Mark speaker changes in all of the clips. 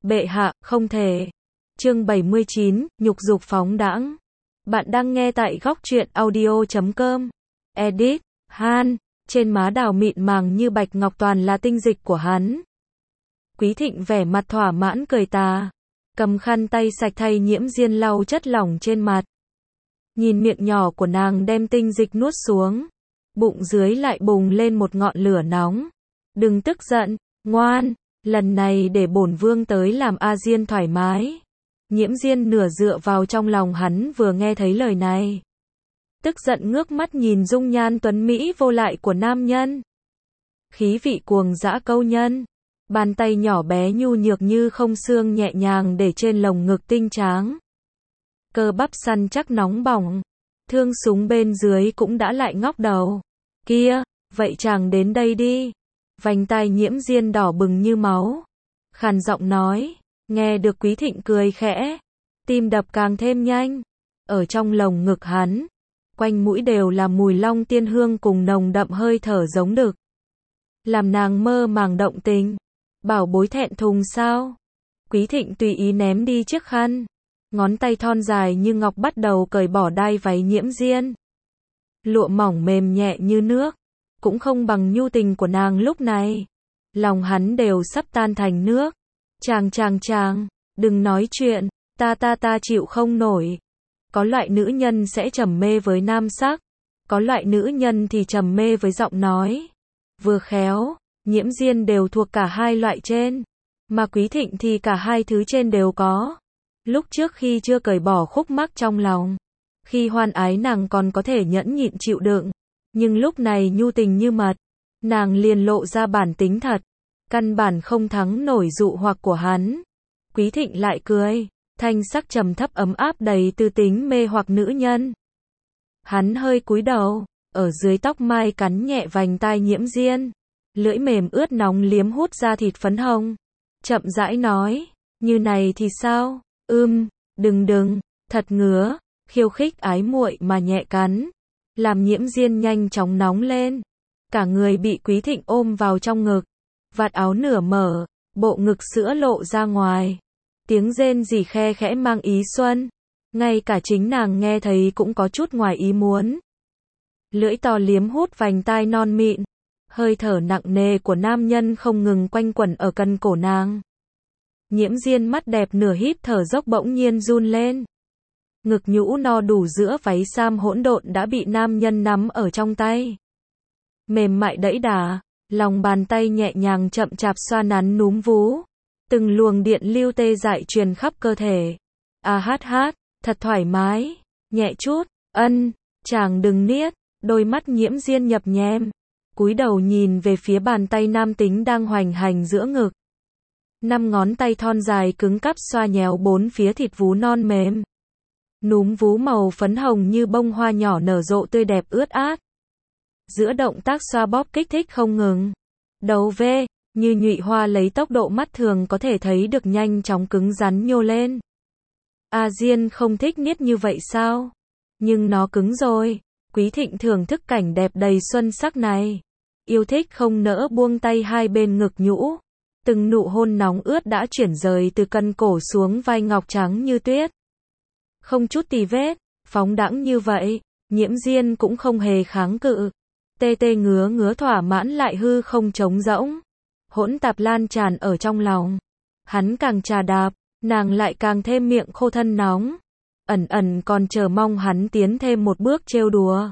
Speaker 1: Bệ hạ, không thể. Chương 79, nhục dục phóng đãng. Bạn đang nghe tại góc truyện audio.com. Edit, Han, trên má đào mịn màng như bạch ngọc toàn là tinh dịch của hắn. Quý Thịnh vẻ mặt thỏa mãn cười tà, cầm khăn tay sạch thay Nhiễm Diên lau chất lỏng trên mặt. Nhìn miệng nhỏ của nàng đem tinh dịch nuốt xuống, bụng dưới lại bùng lên một ngọn lửa nóng. Đừng tức giận, ngoan, lần này để bổn vương tới làm A Diên thoải mái. Nhiễm Diên nửa dựa vào trong lòng hắn vừa nghe thấy lời này. Tức giận ngước mắt nhìn dung nhan tuấn mỹ vô lại của nam nhân. Khí vị cuồng dã câu nhân. Bàn tay nhỏ bé nhu nhược như không xương nhẹ nhàng để trên lồng ngực tinh tráng. Cơ bắp săn chắc nóng bỏng. Thương súng bên dưới cũng đã lại ngóc đầu. Kia, vậy chàng đến đây đi. Vành tai Nhiễm Diên đỏ bừng như máu. Khàn giọng nói. Nghe được Quý Thịnh cười khẽ. Tim đập càng thêm nhanh. Ở trong lồng ngực hắn. Quanh mũi đều là mùi long tiên hương cùng nồng đậm hơi thở giống đực. Làm nàng mơ màng động tình. Bảo bối thẹn thùng sao? Quý Thịnh tùy ý ném đi chiếc khăn. Ngón tay thon dài như ngọc bắt đầu cởi bỏ đai váy Nhiễm Diên. Lụa mỏng mềm nhẹ như nước. Cũng không bằng nhu tình của nàng lúc này. Lòng hắn đều sắp tan thành nước. Chàng, đừng nói chuyện. Ta chịu không nổi. Có loại nữ nhân sẽ trầm mê với nam sắc. Có loại nữ nhân thì trầm mê với giọng nói. Vừa khéo, Nhiễm Diên đều thuộc cả hai loại trên. Mà Quý Thịnh thì cả hai thứ trên đều có. Lúc trước khi chưa cởi bỏ khúc mắc trong lòng. Khi hoan ái nàng còn có thể nhẫn nhịn chịu đựng. Nhưng lúc này nhu tình như mật. Nàng liền lộ ra bản tính thật. Căn bản không thắng nổi dụ hoặc của hắn. Quý Thịnh lại cười. Thanh sắc trầm thấp ấm áp đầy tư tính mê hoặc nữ nhân. Hắn hơi cúi đầu. Ở dưới tóc mai cắn nhẹ vành tai Nhiễm Diên. Lưỡi mềm ướt nóng liếm hút ra thịt phấn hồng. Chậm rãi nói. Như này thì sao? Đừng, thật ngứa. Khiêu khích ái muội mà nhẹ cắn. Làm Nhiễm Diên nhanh chóng nóng lên. Cả người bị Quý Thịnh ôm vào trong ngực. Vạt áo nửa mở. Bộ ngực sữa lộ ra ngoài. Tiếng rên rỉ khe khẽ mang ý xuân. Ngay cả chính nàng nghe thấy cũng có chút ngoài ý muốn. Lưỡi to liếm hút vành tai non mịn. Hơi thở nặng nề của nam nhân không ngừng quanh quẩn ở cần cổ nàng. Nhiễm Diên mắt đẹp nửa híp thở dốc bỗng nhiên run lên. Ngực nhũ no đủ giữa váy sam hỗn độn đã bị nam nhân nắm ở trong tay. Mềm mại đẫy đà, lòng bàn tay nhẹ nhàng chậm chạp xoa nắn núm vú. Từng luồng điện lưu tê dại truyền khắp cơ thể. Thật thoải mái, nhẹ chút, chàng đừng niết. Đôi mắt Nhiễm Diên nhập nhem. Cúi đầu nhìn về phía bàn tay nam tính đang hoành hành giữa ngực. 5 ngón tay thon dài cứng cáp xoa nhéo bốn phía thịt vú non mềm. Núm vú màu phấn hồng như bông hoa nhỏ nở rộ tươi đẹp ướt át. Giữa động tác xoa bóp kích thích không ngừng. Đầu V, như nhụy hoa lấy tốc độ mắt thường có thể thấy được nhanh chóng cứng rắn nhô lên. A Diên không thích niết như vậy sao? Nhưng nó cứng rồi. Quý Thịnh thưởng thức cảnh đẹp đầy xuân sắc này. Yêu thích không nỡ buông tay hai bên ngực nhũ. Từng nụ hôn nóng ướt đã chuyển rời từ cân cổ xuống vai ngọc trắng như tuyết. Không chút tì vết, phóng đãng như vậy, Nhiễm Diên cũng không hề kháng cự. Tê tê ngứa thỏa mãn lại hư không trống rỗng. Hỗn tạp lan tràn ở trong lòng. Hắn càng trà đạp, nàng lại càng thêm miệng khô thân nóng. Ẩn còn chờ mong hắn tiến thêm một bước trêu đùa.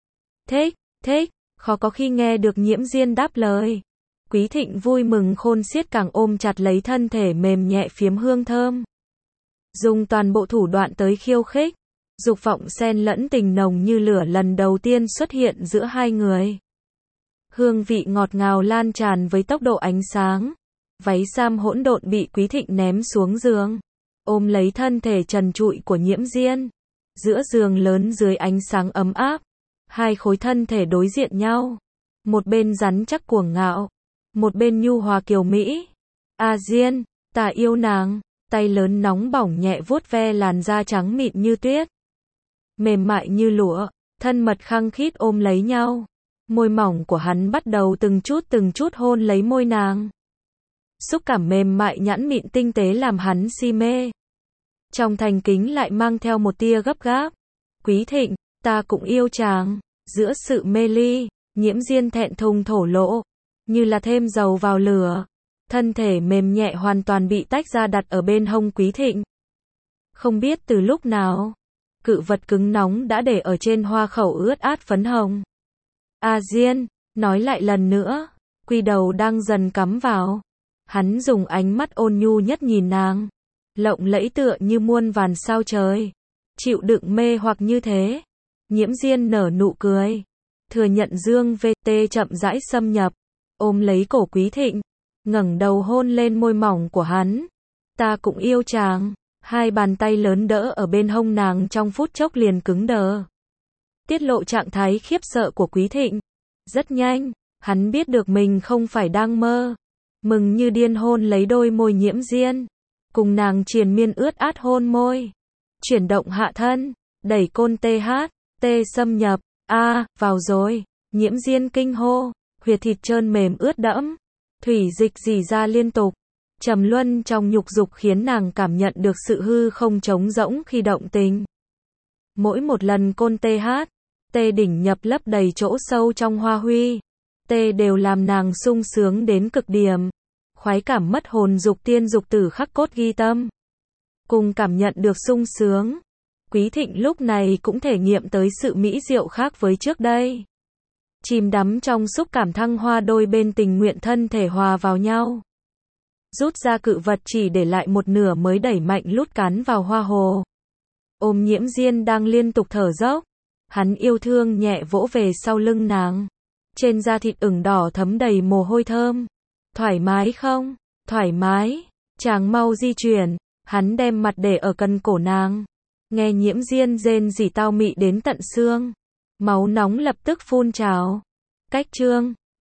Speaker 1: Thích, khó có khi nghe được Nhiễm Diên đáp lời. Quý Thịnh vui mừng khôn xiết càng ôm chặt lấy thân thể mềm nhẹ phiếm hương thơm. Dùng toàn bộ thủ đoạn tới khiêu khích. Dục vọng xen lẫn tình nồng như lửa lần đầu tiên xuất hiện giữa hai người. Hương vị ngọt ngào lan tràn với tốc độ ánh sáng. Váy sam hỗn độn bị Quý Thịnh ném xuống giường. Ôm lấy thân thể trần trụi của Nhiễm Diên. Giữa giường lớn dưới ánh sáng ấm áp. Hai khối thân thể đối diện nhau. Một bên rắn chắc cuồng ngạo. Một bên nhu hòa kiều mỹ. A Diên, ta yêu nàng. Tay lớn nóng bỏng nhẹ vuốt ve làn da trắng mịn như tuyết. Mềm mại như lụa. Thân mật khăng khít ôm lấy nhau. Môi mỏng của hắn bắt đầu từng chút hôn lấy môi nàng. xúc cảm mềm mại nhẵn mịn tinh tế làm hắn si mê. Trong thành kính lại mang theo một tia gấp gáp. Quý Thịnh, ta cũng yêu chàng. Giữa sự mê ly, Nhiễm Diên thẹn thùng thổ lộ, như là thêm dầu vào lửa. Thân thể mềm nhẹ hoàn toàn bị tách ra đặt ở bên hông Quý Thịnh. Không biết từ lúc nào, cự vật cứng nóng đã để ở trên hoa khẩu ướt át phấn hồng. A Diên, nói lại lần nữa, quy đầu đang dần cắm vào. Hắn dùng ánh mắt ôn nhu nhất nhìn nàng, lộng lẫy tựa như muôn vàn sao trời. Chịu đựng mê hoặc như thế. Nhiễm Diên nở nụ cười, thừa nhận Dương VT chậm rãi xâm nhập, ôm lấy cổ Quý Thịnh, ngẩng đầu hôn lên môi mỏng của hắn. Ta cũng yêu chàng. Hai bàn tay lớn đỡ ở bên hông nàng trong phút chốc liền cứng đờ. Tiết lộ trạng thái khiếp sợ của Quý Thịnh. Rất nhanh, hắn biết được mình không phải đang mơ. Mừng như điên hôn lấy đôi môi Nhiễm Diên, cùng nàng triền miên ướt át hôn môi. Chuyển động hạ thân, đẩy côn TH, xâm nhập, vào rồi. Nhiễm Diên kinh hô, huyệt thịt trơn mềm ướt đẫm, thủy dịch rỉ ra liên tục. Trầm luân trong nhục dục khiến nàng cảm nhận được sự hư không trống rỗng khi động tình. Mỗi một lần côn TH, đỉnh nhập lấp đầy chỗ sâu trong hoa huy, đều làm nàng sung sướng đến cực điểm. Khoái cảm mất hồn dục tiên dục tử khắc cốt ghi tâm. Cùng cảm nhận được sung sướng, Quý Thịnh lúc này cũng thể nghiệm tới sự mỹ diệu khác với trước đây. Chìm đắm trong xúc cảm thăng hoa, đôi bên tình nguyện thân thể hòa vào nhau. Rút ra cự vật chỉ để lại một nửa mới đẩy mạnh lút cắn vào hoa hồ. Ôm Nhiễm Diên đang liên tục thở dốc, hắn yêu thương nhẹ vỗ về sau lưng nàng. Trên da thịt ửng đỏ thấm đầy mồ hôi thơm. Thoải mái không? Thoải mái. Chàng mau di chuyển. Hắn đem mặt để ở cần cổ nàng. Nghe Nhiễm Diên rên rỉ tao mị đến tận xương. Máu nóng lập tức phun trào. Cách chương